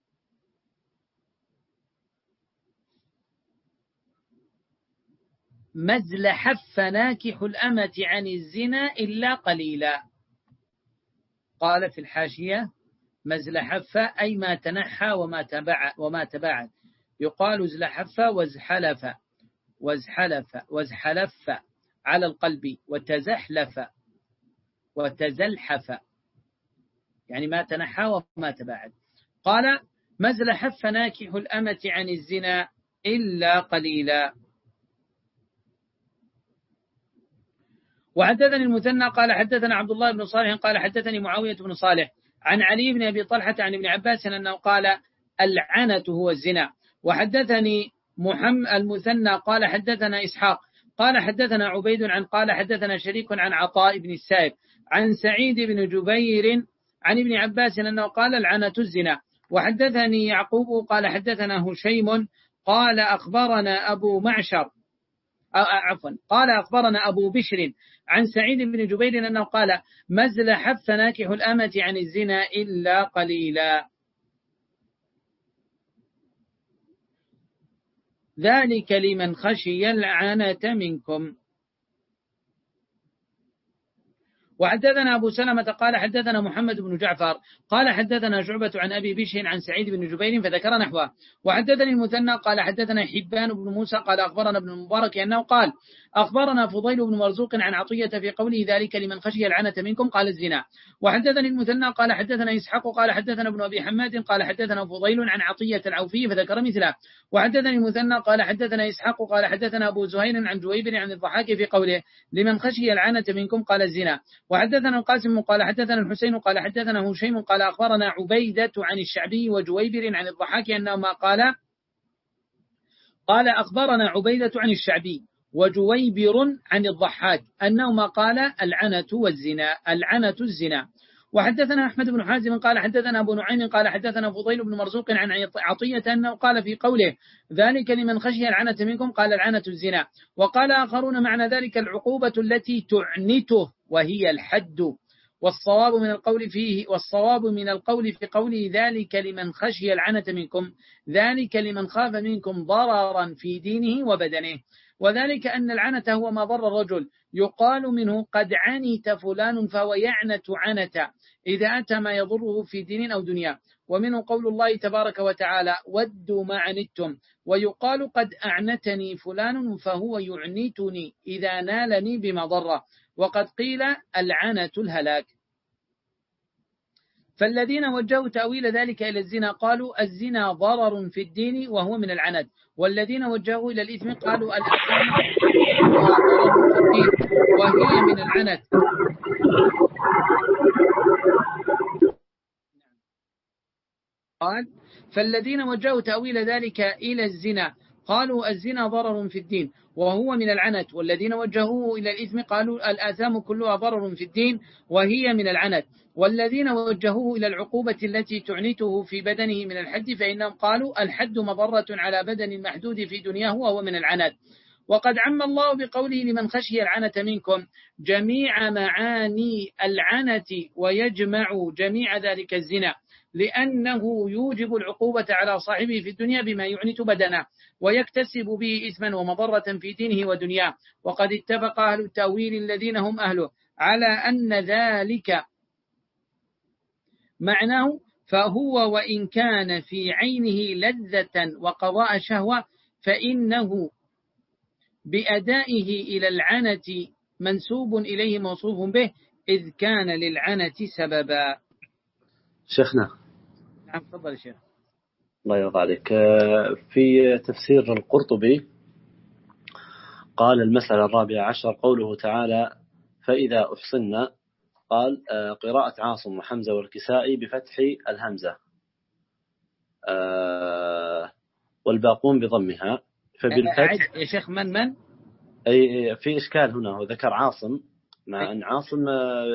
مزلحف ناكح الأمة عن الزنا إلا قليلا. قال في الحاشية مزلحف أي ما تنحى وما تبع وما تباعد، يقال زلحف وزحلف وزحلف وزحلف على القلب وتزحلف وتزلحف يعني ما تنحى وما تباعد. قال ما ازلحف ناكح الأمة عن الزنا إلا قليلا. وحدثني المثنى قال حدثنا عبد الله بن صالح قال حدثني معاوية بن صالح عن علي بن أبي طلحة عن ابن عباس أنه قال العنة هو الزنا. وحدثني محمد المثنى قال حدثنا إسحاق قال حدثنا عبيد عن قال حدثنا شريك عن عطاء بن السائب عن سعيد بن جبير عن ابن عباس أنه قال العنة الزنا. وحدثني يعقوب قال حدثنا هشيم قال أخبرنا أبو معشر عفوا قال أخبرنا أبو بشر عن سعيد بن جبير أنه قال مزل حث ناكح الأمة عن الزنا إلا قليلا، ذلك لمن خشي العنة منكم. وحدثنا أبو سلمة قال حدثنا محمد بن جعفر قال حدثنا شعبة عن أبي بشر عن سعيد بن جبير فذكر نحوه. وحدثني المثنى قال حدثنا حبان بن موسى قال أخبرنا ابن المبارك أنه قال أخبرنا فضيل بن مرزوق عن عطية في قوله ذلك لمن خشي العنة منكم قال الزنا. وحدثني المثنى قال حدثنا إسحاق قال حدثنا ابن أبي حماد قال حدثنا فضيل عن عطية العوفي فذكر مثله. وحدثني المثنى قال حدثنا إسحاق قال حدثنا أبو زهير عن جويبر عن الضحاك في قوله لمن خشي العنة منكم قال الزنا. وحدثنا القاسم قال حدثنا الحسين قال حدثنا هشيم قال أخبرنا عبيدة عن الشعبي وجويبر عن الضحاك أنهما قال قال أخبرنا عبيدة عن الشعبي وجويبر عن الضحاك أنهما قال العنة والزنا العنة الزنا. وحدثنا أحمد بن حازم قال حدثنا أبو نعيم قال حدثنا فضيل بن مرزوق عن عطية أنه قال في قوله ذلك لمن خشي العنة منكم قال العنة الزنا. وقال آخرون معنى ذلك العقوبة التي تعنته وهي الحد. والصواب من القول فيه والصواب من القول في قوله ذلك لمن خشي العنة منكم ذلك لمن خاف منكم ضررا في دينه وبدنه. وذلك أن العنة هو ما ضر الرجل يقال منه قد عنت فلان فهو يعنت عنة إذا أتى ما يضره في دين أو دنيا. ومنه قول الله تبارك وتعالى ودوا ما عنتم. ويقال قد أعنتني فلان فهو يعنتني إذا نالني بمضرة. وقد قيل العنة الهلاك. فالذين وجهوا تأويل ذلك إلى الزنا قالوا الزنا ضرر في الدين وهو من العنت، والذين وجهوا إلى الإثم قالوا الإثم ضرر في الدين وهي من العنت. قال فالذين وجهوا تأويل ذلك إلى الزنا قالوا الزنا ضرر في الدين وهو من العنت، والذين وجهوه إلى الإثم قالوا الآثام كلها ضرر في الدين وهي من العنت، والذين وجهوه إلى العقوبة التي تعنته في بدنه من الحد فإنهم قالوا الحد مضرة على بدن المحدود في دنياه وهو من العنت. وقد عم الله بقوله لمن خشي العنة منكم جميع معاني العنة ويجمع جميع ذلك الزنا، لأنه يوجب العقوبة على صاحبه في الدنيا بما يعنت بدنه ويكتسب به إثما ومضرة في دينه ودنياه. وقد اتفق أهل التأويل الذين هم أهله على أن ذلك معناه فهو وإن كان في عينه لذة وقضاء شهوة فإنه بأدائه إلى العنة منسوب إليه موصوف به إذ كان للعنة سببا. شيخنا. نعم تفضل يا شيخ. الله يرضى عليك. في تفسير القرطبي قال المسألة الرابعة عشر قوله تعالى فإذا أحصنا، قال قراءة عاصم وحمزة والكسائي بفتح الهمزة والباقون بضمها. فبالفتح يا شيخ من من أي في إشكال هنا، هو ذكر عاصم مع أن عاصم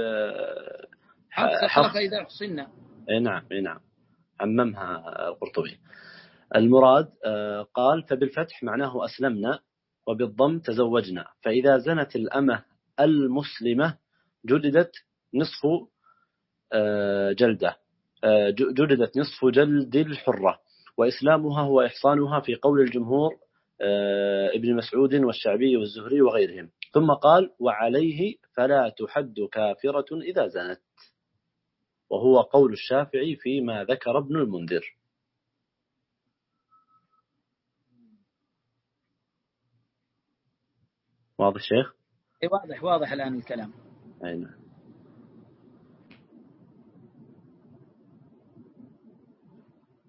حق فإذا أحصنا. أي نعم أي نعم عممها القرطبي. المراد قال فبالفتح معناه أسلمنا وبالضم تزوجنا. فإذا زنت الأمة المسلمة جلدت نصف جلدة جلدت نصف جلد الحرة، وإسلامها هو إحصانها في قول الجمهور ابن مسعود والشعبي والزهري وغيرهم. ثم قال وعليه فلا تحد كافرة إذا زنت، وهو قول الشافعي فيما ذكر ابن المنذر. واضح شيخ؟ اي واضح واضح الآن الكلام. أي نعم.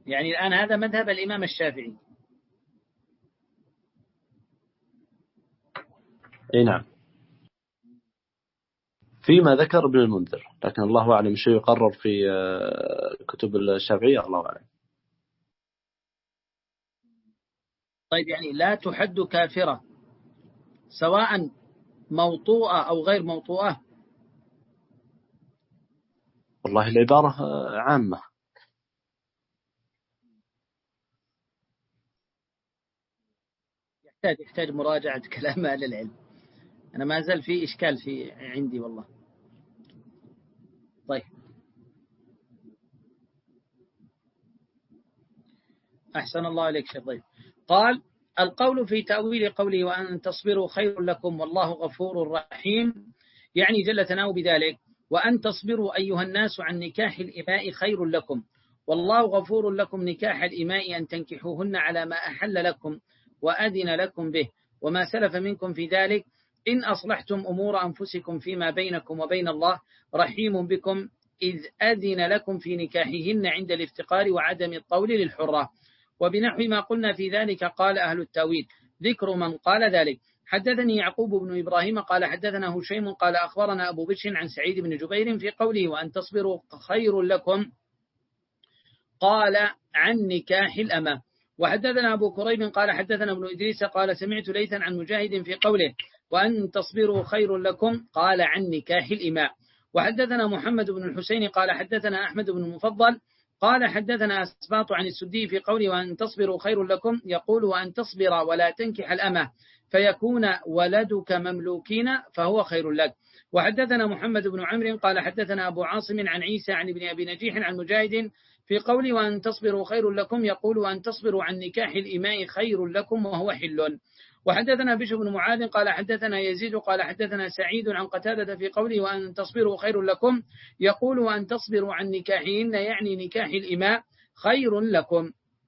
يعني الآن هذا مذهب الإمام الشافعي. أي نعم، فيما ذكر ابن المنذر، لكن الله أعلم شيء يقرر في كتب الشافعية، الله أعلم. طيب يعني لا تحد كافرة سواء موطوءة أو غير موطوءة؟ والله العبارة عامة. يحتاج يحتاج مراجعة كلام أهل العلم. أنا ما زال في إشكال في عندي والله. طيب أحسن الله عليك شيخ. طيب قال القول في تأويل قوله وأن تصبروا خير لكم والله غفور رحيم، يعني جل ثناؤه بذلك وأن تصبروا أيها الناس عن نكاح الإماء خير لكم والله غفور لكم نكاح الإماء أن تنكحوهن على ما أحل لكم وأذن لكم به وما سلف منكم في ذلك إن أصلحتم أمور أنفسكم فيما بينكم وبين الله رحيم بكم إذ أذن لكم في نكاحهن عند الافتقار وعدم الطول للحرة. وبنحو ما قلنا في ذلك قال أهل التأويل. ذكر من قال ذلك: حدثني يعقوب بن إبراهيم قال حدثنا هشيم قال أخبرنا أبو بشر عن سعيد بن جبير في قوله وأن تصبروا خير لكم قال عن نكاح الأمة. وحدثنا أبو كريب قال حدثنا ابن إدريس قال سمعت ليثا عن مجاهد في قوله وأن تصبروا خير لكم قال عن نكاح الإماء. وحدثنا محمد بن الحسين قال حدثنا أحمد بن المفضل قال حدثنا أسباط عن السدي في قوله وأن تصبروا خير لكم يقول وأن تصبر ولا تنكح الأمة فيكون ولدك مملوكين فهو خير لك. وحدثنا محمد بن عمرو قال حدثنا أبو عاصم عن عيسى عن ابن أبي نجيح عن مجاهد في قوله وأن تصبروا خير لكم يقول وأن تصبروا عن نكاح الإماء خير لكم وهو حل. وحدثنا بشر بن معاذ قال حدثنا يزيد قال حدثنا سعيد عن قتادة في قوله وأن تصبروا خير لكم يقول وأن تصبروا عن نكاحهن يعني نكاح الإماء خير لكم.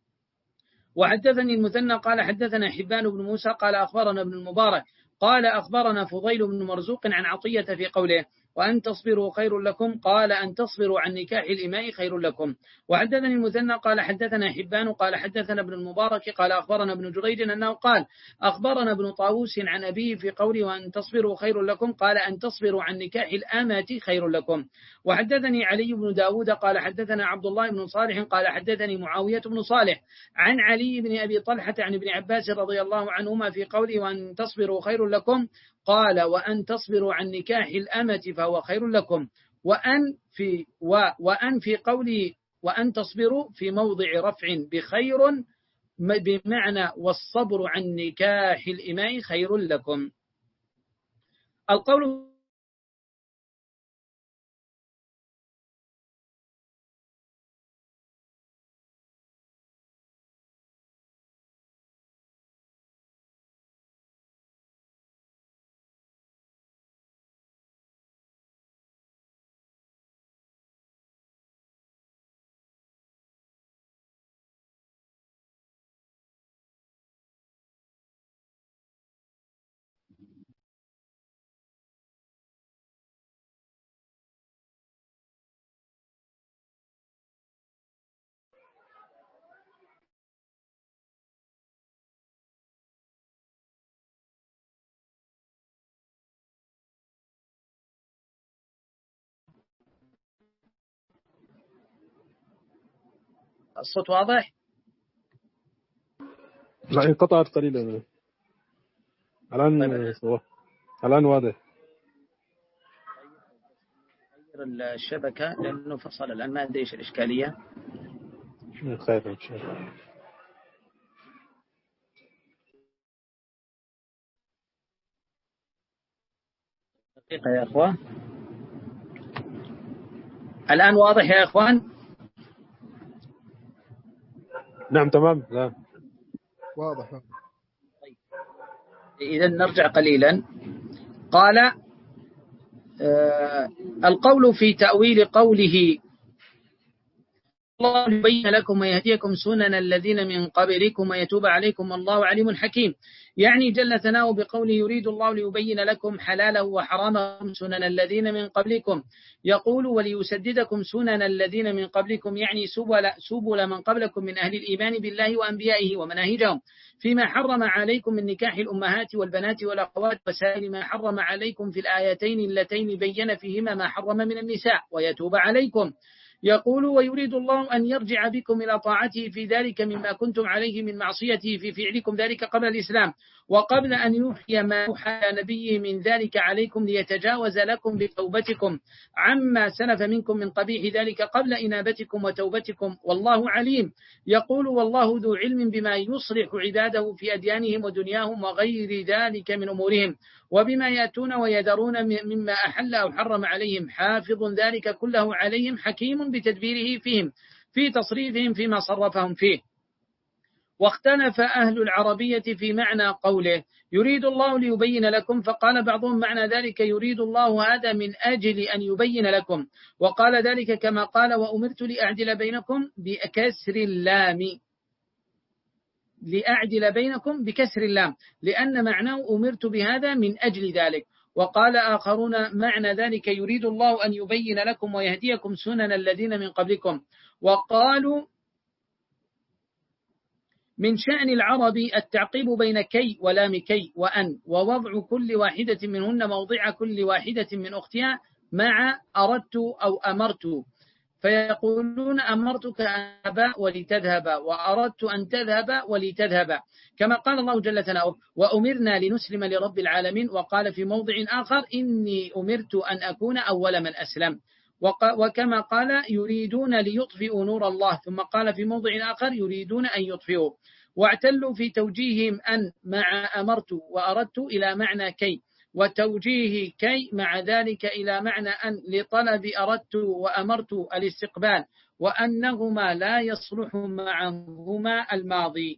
وحدثني المثنى قال حدثنا حبان بن موسى قال أخبرنا ابن المبارك قال أخبرنا فضيل بن مرزوق عن عطية في قوله وأن تصبروا خير لكم قال أن تصبروا عن نكاح الإماء خير لكم. وحدثني المثنى قال حدثنا حبان قال حدثنا ابن المبارك قال أخبرنا ابن جريج أنه قال أخبرنا ابن طاووس عن أبيه في قوله وأن تصبروا خير لكم قال أن تصبروا عن نكاح الآمات خير لكم. وحدثني علي بن داود قال حدثنا عبد الله بن صالح قال حدثني معاوية بن صالح عن علي بن أبي طلحة عن ابن عباس رضي الله عنهما في قوله وأن تصبروا خير لكم قال وأن تصبروا عن نكاح الأمة فهو خير لكم. وأن في و وأن في قولي وأن تصبروا في موضع رفع بخير بمعنى والصبر عن نكاح الإماء خير لكم. القول الصوت واضح؟ لا انقطعت قليلا الآن. طيب. الآن واضح. غير الشبكة لأنه فصل الآن ما أدري إيش الإشكالية. خير إن شاء الله. دقيقة يا أخوان. الآن واضح يا أخوان؟ نعم تمام. لا واضح. طيب. إذا نرجع قليلا. قال آه القول في تأويل قوله الله ليبين لكم ويهديكم سنن الذين من قبلكم ويتوب عليكم والله عليم حكيم. يعني جل ثناؤه بقوله يريد الله ليبين لكم حلاله وحرامه سنن الذين من قبلكم، يقول وليسددكم سنن الذين من قبلكم، يعني سبل, سبل من قبلكم من أهل الإيمان بالله وأنبيائه ومناهجهم فيما حرم عليكم من نكاح الأمهات والبنات والأخوات وسائر ما حرم عليكم في الآيتين اللتين بين فيهما ما حرم من النساء ويتوب عليكم. يقول ويريد الله أن يرجع بكم إلى طاعته في ذلك مما كنتم عليه من معصيته في فعلكم ذلك قبل الإسلام وقبل أن يوحي ما يوحى نبيه من ذلك عليكم ليتجاوز لكم بتوبتكم عما سلف منكم من قبيح ذلك قبل إنابتكم وتوبتكم والله عليم. يقول والله ذو علم بما يصلح عباده في أديانهم ودنياهم وغير ذلك من أمورهم وبما يأتون ويذرون مما أحل أو حرم عليهم حافظ ذلك كله عليهم حكيم بتدبيره فيهم في تصريفهم فيما صرفهم فيه. واختلف أهل العربية في معنى قوله يريد الله ليبين لكم، فقال بعضهم معنى ذلك يريد الله هذا من أجل أن يبين لكم، وقال ذلك كما قال وأمرت لأعدل بينكم بكسر اللام لأعدل بينكم بكسر اللام لأن معناه أمرت بهذا من أجل ذلك. وقال آخرون معنى ذلك يريد الله أن يبين لكم ويهديكم سنن الذين من قبلكم. وقالوا من شأن العرب التعقيب بين كي ولام كي وأن ووضع كل واحدة منهن موضع كل واحدة من أختها مع أردت أو أمرت، فيقولون أمرتك أن تذهب ولتذهب وأردت أن تذهب ولتذهب كما قال الله جل ثناؤه وأمرنا لنسلم لرب العالمين. وقال في موضع آخر إني أمرت أن أكون أول من أسلم، وكما قال يريدون ليطفئوا نور الله، ثم قال في موضع آخر يريدون أن يطفئوا. واعتلوا في توجيههم أن مع أمرت وأردت إلى معنى كي، وتوجيه كي مع ذلك إلى معنى أن لطلب أردت وأمرت الاستقبال وأنهما لا يصلح معهما الماضي.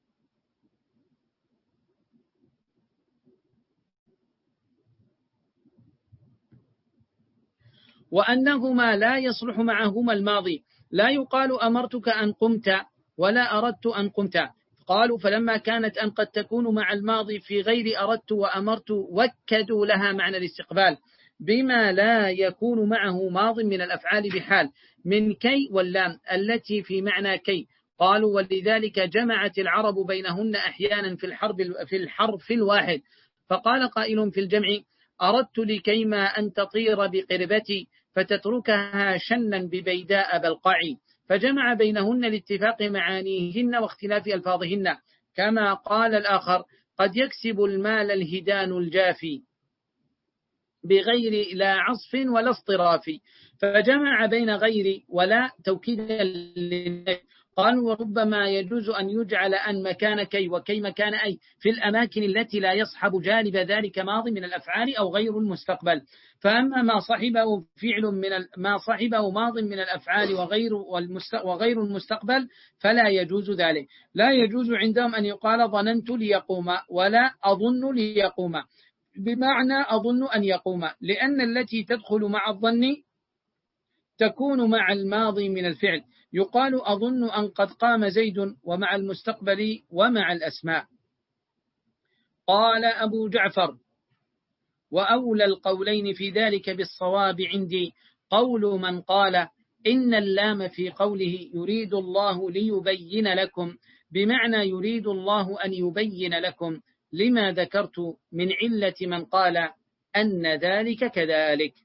وأنهما لا يصلح معهما الماضي، لا يقال أمرتك أن قمت ولا أردت أن قمت. قالوا فلما كانت أن قد تكون مع الماضي في غير أردت وأمرت وكدوا لها معنى الاستقبال بما لا يكون معه ماض من الأفعال بحال من كي واللام التي في معنى كي. قالوا ولذلك جمعت العرب بينهن أحيانا في الحرب في الحرف الواحد، فقال قائل في الجمع أردت لكيما أن تطير بقربتي فتتركها شنا ببيداء بلقعي، فجمع بينهن لاتفاق معانيهن واختلاف ألفاظهن. كما قال الآخر قد يكسب المال الهدان الجافي بغير لا عصف ولا اصطراف، فجمع بين غير ولا توكيدا للنفي. قالوا وربما يجوز أن يجعل أن مكان كي وكي مكان أي في الأماكن التي لا يصحب جانب ذلك ماضي من الأفعال أو غير المستقبل. فأما ما صحبه فعل من ما صحبه ماض من الأفعال وغير وغير المستقبل فلا يجوز ذلك. لا يجوز عندهم أن يقال ظننت ليقوم ولا أظن ليقوم بمعنى أظن أن يقوم، لأن التي تدخل مع الظن تكون مع الماضي من الفعل. يقال أظن أن قد قام زيد ومع المستقبل ومع الأسماء. قال أبو جعفر وأولى القولين في ذلك بالصواب عندي قول من قال إن اللام في قوله يريد الله ليبين لكم بمعنى يريد الله أن يبين لكم لما ذكرت من علة من قال أن ذلك كذلك.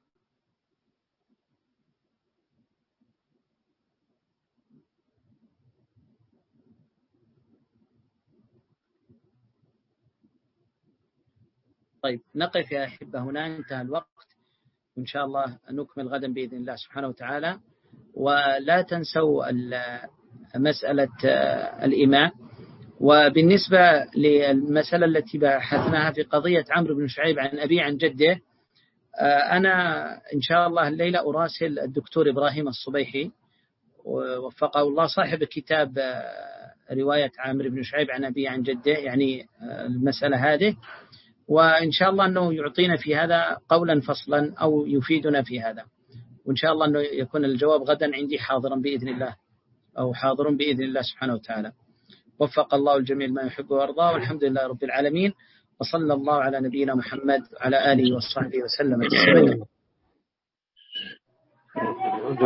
طيب نقف يا أحبة هنا، انتهى الوقت، وإن شاء الله نكمل غدا بإذن الله سبحانه وتعالى. ولا تنسوا مسألة الإماء. وبالنسبة للمسألة التي بحثناها في قضية عمرو بن شعيب عن أبي عن جده، أنا إن شاء الله الليلة أراسل الدكتور إبراهيم الصبيحي ووفقه الله صاحب كتاب رواية عمرو بن شعيب عن أبي عن جده، يعني المسألة هذه، وإن شاء الله أنه يعطينا في هذا قولا فصلا أو يفيدنا في هذا، وإن شاء الله أنه يكون الجواب غدا عندي حاضرا بإذن الله. أو حاضرون بإذن الله سبحانه وتعالى. وفق الله الجميع ما يحب ويرضى، والحمد لله رب العالمين، وصلى الله على نبينا محمد على آله وصحبه وسلم تسليما.